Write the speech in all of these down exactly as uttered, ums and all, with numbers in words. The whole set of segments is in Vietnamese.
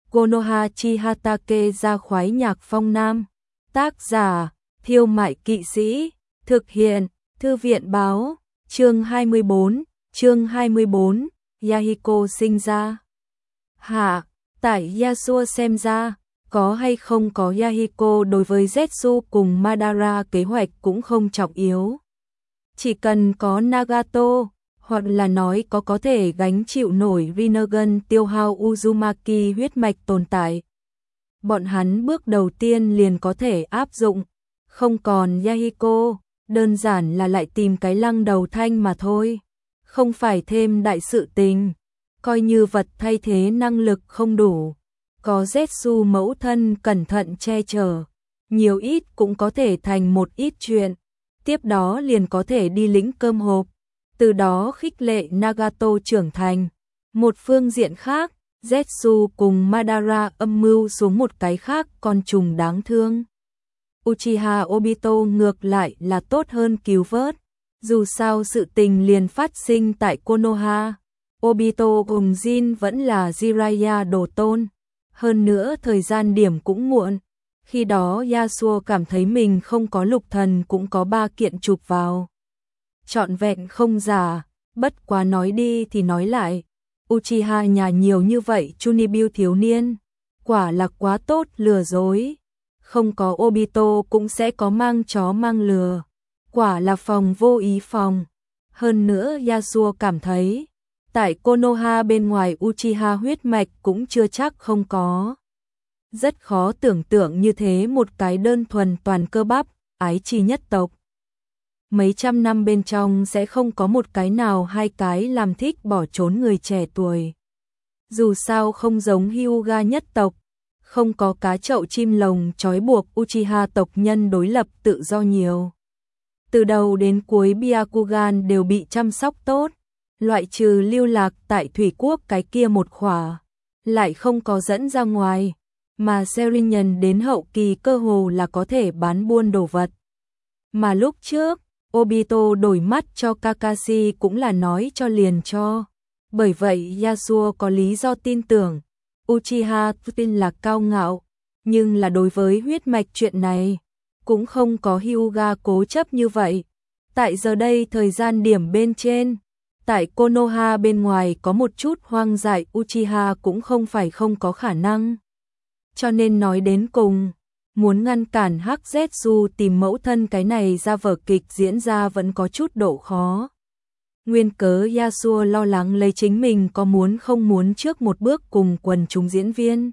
Konoha Chihatake ra khoái nhạc phong nam. Tác giả, Thiêu Mại Kỵ Sĩ. Thực hiện, Thư viện báo. Chương hai mươi bốn, chương hai mươi bốn, Yahiko sinh ra. Hạ, tại Yasuo xem ra, có hay không có Yahiko đối với Zetsu cùng Madara kế hoạch cũng không trọng yếu. Chỉ cần có Nagato, hoặc là nói có có thể gánh chịu nổi Rinnegan tiêu hao Uzumaki huyết mạch tồn tại. Bọn hắn bước đầu tiên liền có thể áp dụng, không còn Yahiko, đơn giản là lại tìm cái lăng đầu thanh mà thôi, không phải thêm đại sự tình, coi như vật thay thế năng lực không đủ. Có Zetsu mẫu thân cẩn thận che chở, nhiều ít cũng có thể thành một ít chuyện, tiếp đó liền có thể đi lĩnh cơm hộp, từ đó khích lệ Nagato trưởng thành. Một phương diện khác, Zetsu cùng Madara âm mưu xuống một cái khác con trùng đáng thương. Uchiha Obito ngược lại là tốt hơn cứu vớt, dù sao sự tình liền phát sinh tại Konoha, Obito cùng Jin vẫn là Jiraiya đồ tôn. Hơn nữa thời gian điểm cũng muộn, khi đó Yasuo cảm thấy mình không có lục thần cũng có ba kiện chụp vào. Trọn vẹn không giả, bất quá nói đi thì nói lại, Uchiha nhà nhiều như vậy Chunibyo thiếu niên, quả là quá tốt lừa dối. Không có Obito cũng sẽ có mang chó mang lừa, quả là phòng vô ý phòng. Hơn nữa Yasuo cảm thấy, tại Konoha bên ngoài Uchiha huyết mạch cũng chưa chắc không có. Rất khó tưởng tượng như thế một cái đơn thuần toàn cơ bắp, ái chi nhất tộc. Mấy trăm năm bên trong sẽ không có một cái nào hai cái làm thích bỏ trốn người trẻ tuổi. Dù sao không giống Hyuga nhất tộc, không có cá chậu chim lồng trói buộc Uchiha tộc nhân đối lập tự do nhiều. Từ đầu đến cuối Byakugan đều bị chăm sóc tốt, loại trừ lưu lạc tại Thủy Quốc cái kia một khỏa, lại không có dẫn ra ngoài, mà Serinyan đến hậu kỳ cơ hồ là có thể bán buôn đồ vật. Mà lúc trước, Obito đổi mắt cho Kakashi cũng là nói cho liền cho. Bởi vậy Yasuo có lý do tin tưởng, Uchiha tin là cao ngạo, nhưng là đối với huyết mạch chuyện này, cũng không có Hyuga cố chấp như vậy. Tại giờ đây thời gian điểm bên trên, tại Konoha bên ngoài có một chút hoang dại Uchiha cũng không phải không có khả năng. Cho nên nói đến cùng, muốn ngăn cản Hắc Zetsu tìm mẫu thân cái này ra vở kịch diễn ra vẫn có chút độ khó. Nguyên cớ Yasuo lo lắng lấy chính mình có muốn không muốn trước một bước cùng quần chúng diễn viên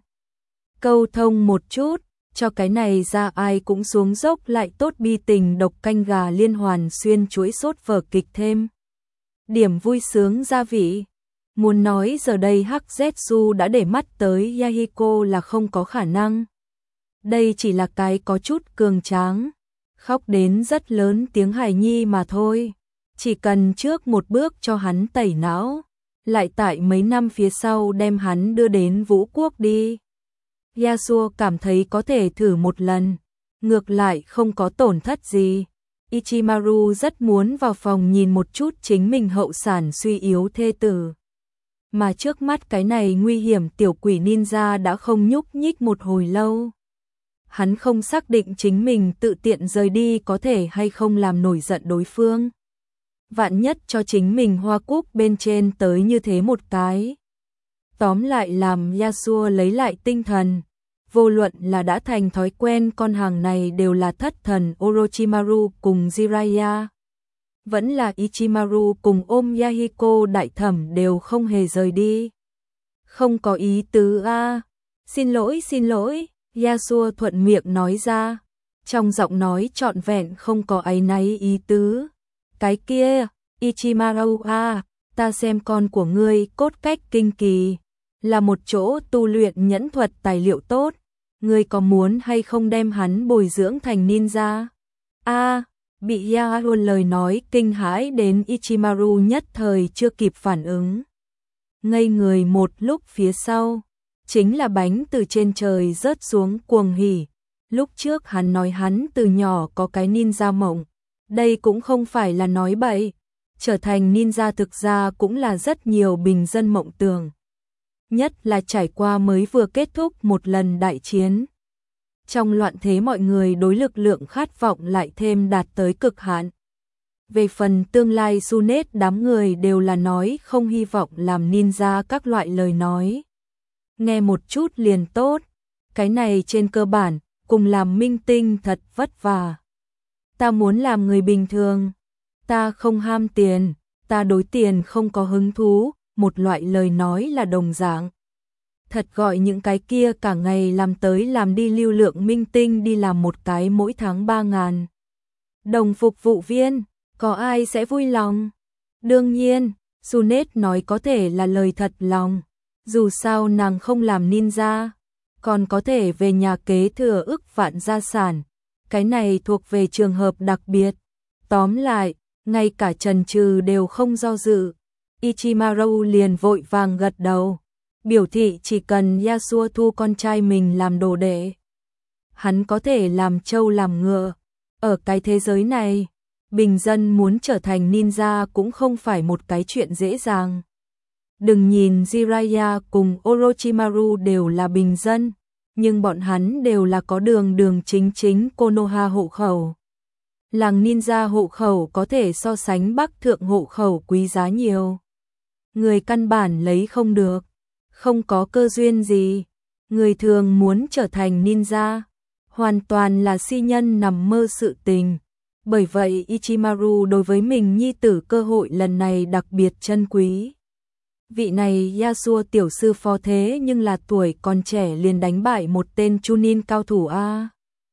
câu thông một chút, cho cái này ra ai cũng xuống dốc lại tốt bi tình độc canh gà liên hoàn xuyên chuỗi sốt vở kịch thêm điểm vui sướng gia vị. Muốn nói giờ đây Hắc Zetsu đã để mắt tới Yahiko là không có khả năng. Đây chỉ là cái có chút cường tráng, khóc đến rất lớn tiếng hài nhi mà thôi. Chỉ cần trước một bước cho hắn tẩy não, lại tại mấy năm phía sau đem hắn đưa đến Vũ Quốc đi. Yasuo cảm thấy có thể thử một lần, ngược lại không có tổn thất gì. Ichimaru rất muốn vào phòng nhìn một chút chính mình hậu sản suy yếu thê tử. Mà trước mắt cái này nguy hiểm tiểu quỷ ninja đã không nhúc nhích một hồi lâu. Hắn không xác định chính mình tự tiện rời đi có thể hay không làm nổi giận đối phương. Vạn nhất cho chính mình hoa cúc bên trên tới như thế một cái. Tóm lại làm Yasuo lấy lại tinh thần. Vô luận là đã thành thói quen con hàng này đều là thất thần Orochimaru cùng Jiraiya. Vẫn là Ichimaru cùng ôm Yahiko đại thẩm đều không hề rời đi. Không có ý tứ a. À. Xin lỗi xin lỗi, Yasuo thuận miệng nói ra. Trong giọng nói trọn vẹn không có áy náy ý tứ. Cái kia, Ichimaru a, ta xem con của ngươi cốt cách kinh kỳ, là một chỗ tu luyện nhẫn thuật tài liệu tốt, ngươi có muốn hay không đem hắn bồi dưỡng thành ninja? A, bị Yasuo lời nói kinh hãi đến Ichimaru nhất thời chưa kịp phản ứng. Ngây người một lúc phía sau, chính là bánh từ trên trời rớt xuống cuồng hỉ. Lúc trước hắn nói hắn từ nhỏ có cái ninja mộng. Đây cũng không phải là nói bậy, trở thành ninja thực ra cũng là rất nhiều bình dân mộng tưởng. nhất là trải qua mới vừa kết thúc một lần đại chiến. Trong loạn thế mọi người đối lực lượng khát vọng lại thêm đạt tới cực hạn. Về phần tương lai Sunet đám người đều là nói không hy vọng làm ninja các loại lời nói. Nghe một chút liền tốt, cái này trên cơ bản, cùng làm minh tinh thật vất vả. Ta muốn làm người bình thường, ta không ham tiền, ta đối tiền không có hứng thú, một loại lời nói là đồng dạng. Thật gọi những cái kia cả ngày làm tới làm đi lưu lượng minh tinh đi làm một cái mỗi tháng ba ngàn. Đồng phục vụ viên, có ai sẽ vui lòng? Đương nhiên, Sunet nói có thể là lời thật lòng. Dù sao nàng không làm ninja, còn có thể về nhà kế thừa ức vạn gia sản. Cái này thuộc về trường hợp đặc biệt. Tóm lại, ngay cả Trần Trừ đều không do dự. Ichimaru liền vội vàng gật đầu, biểu thị chỉ cần Yasuo thu con trai mình làm đồ đệ, hắn có thể làm trâu làm ngựa. Ở cái thế giới này, bình dân muốn trở thành ninja cũng không phải một cái chuyện dễ dàng. Đừng nhìn Jiraiya cùng Orochimaru đều là bình dân, nhưng bọn hắn đều là có đường đường chính chính Konoha hộ khẩu. Làng ninja hộ khẩu có thể so sánh Bắc thượng hộ khẩu quý giá nhiều. Người căn bản lấy không được, không có cơ duyên gì. Người thường muốn trở thành ninja, hoàn toàn là si nhân nằm mơ sự tình. Bởi vậy Ichimaru đối với mình nhi tử cơ hội lần này đặc biệt trân quý. Vị này Yasuo tiểu sư phó thế nhưng là tuổi còn trẻ liền đánh bại một tên Chunin cao thủ A.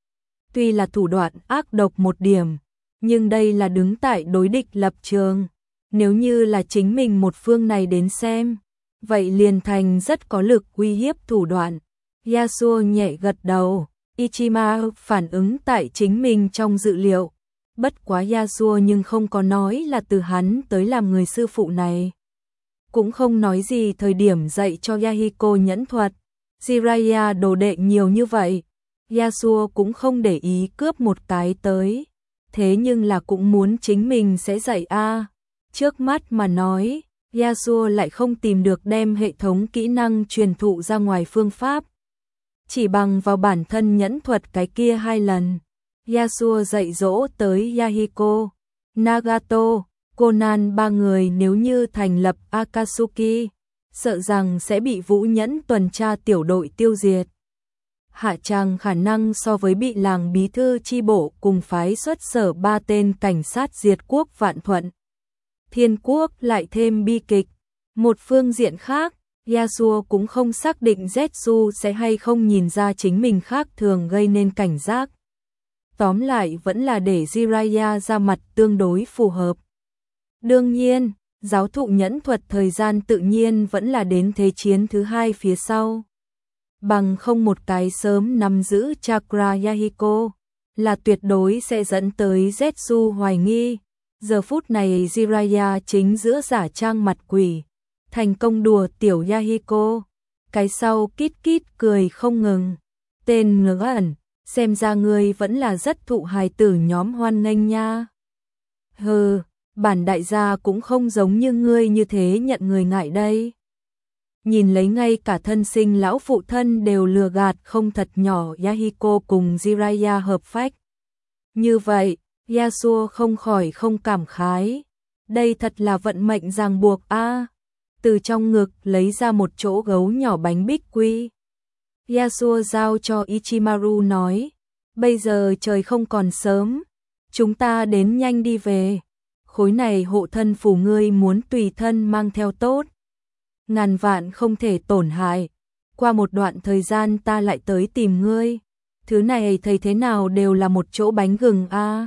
Tuy là thủ đoạn ác độc một điểm, nhưng đây là đứng tại đối địch lập trường. Nếu như là chính mình một phương này đến xem, vậy liền thành rất có lực uy hiếp thủ đoạn. Yasuo nhẹ gật đầu, Ichimaru phản ứng tại chính mình trong dự liệu. Bất quá Yasuo nhưng không có nói là từ hắn tới làm người sư phụ này. Cũng không nói gì thời điểm dạy cho Yahiko nhẫn thuật. Jiraiya đồ đệ nhiều như vậy, Yasuo cũng không để ý cướp một cái tới. Thế nhưng là cũng muốn chính mình sẽ dạy a. Trước mắt mà nói, Yasuo lại không tìm được đem hệ thống kỹ năng truyền thụ ra ngoài phương pháp. Chỉ bằng vào bản thân nhẫn thuật cái kia hai lần, Yasuo dạy dỗ tới Yahiko, Nagato, Conan ba người nếu như thành lập Akatsuki, sợ rằng sẽ bị Vũ Nhẫn tuần tra tiểu đội tiêu diệt. Hạ tràng khả năng so với bị làng bí thư chi bộ cùng phái xuất sở ba tên cảnh sát diệt quốc Vạn Thuận, Thiên Quốc lại thêm bi kịch. Một phương diện khác, Yasuo cũng không xác định Zetsu sẽ hay không nhìn ra chính mình khác thường gây nên cảnh giác. Tóm lại vẫn là để Jiraiya ra mặt tương đối phù hợp. Đương nhiên, giáo thụ nhẫn thuật thời gian tự nhiên vẫn là đến thế chiến thứ hai phía sau. Bằng không một cái sớm nắm giữ chakra Yahiko, là tuyệt đối sẽ dẫn tới Zetsu hoài nghi. Giờ phút này Jiraiya chính giữa giả trang mặt quỷ, thành công đùa tiểu Yahiko. Cái sau kít kít cười không ngừng. Tên ngớ ẩn, xem ra ngươi vẫn là rất thụ hài tử nhóm hoan nghênh nha. Hừ, bản đại gia cũng không giống như ngươi như thế nhận người ngại đây. Nhìn lấy ngay cả thân sinh lão phụ thân đều lừa gạt không thật nhỏ Yahiko cùng Jiraiya hợp phách. Như vậy, Yasuo không khỏi không cảm khái. Đây thật là vận mệnh ràng buộc a. Từ trong ngực lấy ra một chỗ gấu nhỏ bánh bích quy. Yasuo giao cho Ichimaru nói, bây giờ trời không còn sớm, chúng ta đến nhanh đi về. Khối này hộ thân phù ngươi muốn tùy thân mang theo tốt. Ngàn vạn không thể tổn hại. Qua một đoạn thời gian ta lại tới tìm ngươi. Thứ này thấy thế nào đều là một chỗ bánh gừng a. À.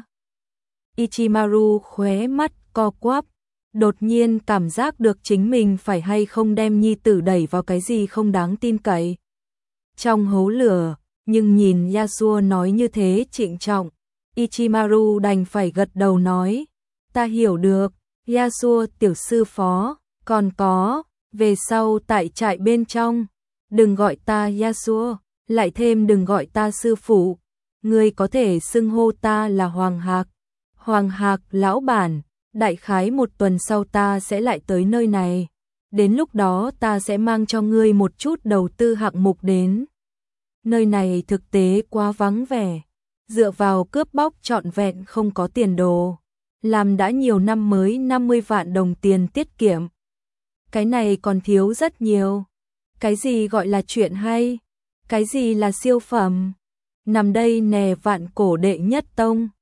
Ichimaru khóe mắt co quắp, đột nhiên cảm giác được chính mình phải hay không đem nhi tử đẩy vào cái gì không đáng tin cậy. Trong hố lửa, nhưng nhìn Yasuo nói như thế trịnh trọng, Ichimaru đành phải gật đầu nói, ta hiểu được, Yasuo tiểu sư phó, còn có, về sau tại trại bên trong, đừng gọi ta Yasuo, lại thêm đừng gọi ta sư phụ, ngươi có thể xưng hô ta là Hoàng Hạc. Hoàng Hạc lão bản, đại khái một tuần sau ta sẽ lại tới nơi này. Đến lúc đó ta sẽ mang cho ngươi một chút đầu tư hạng mục đến. Nơi này thực tế quá vắng vẻ, dựa vào cướp bóc trọn vẹn không có tiền đồ. Làm đã nhiều năm mới năm mươi vạn đồng tiền tiết kiệm. Cái này còn thiếu rất nhiều. Cái gì gọi là chuyện hay? Cái gì là siêu phẩm? Nằm đây nè vạn cổ đệ nhất tông.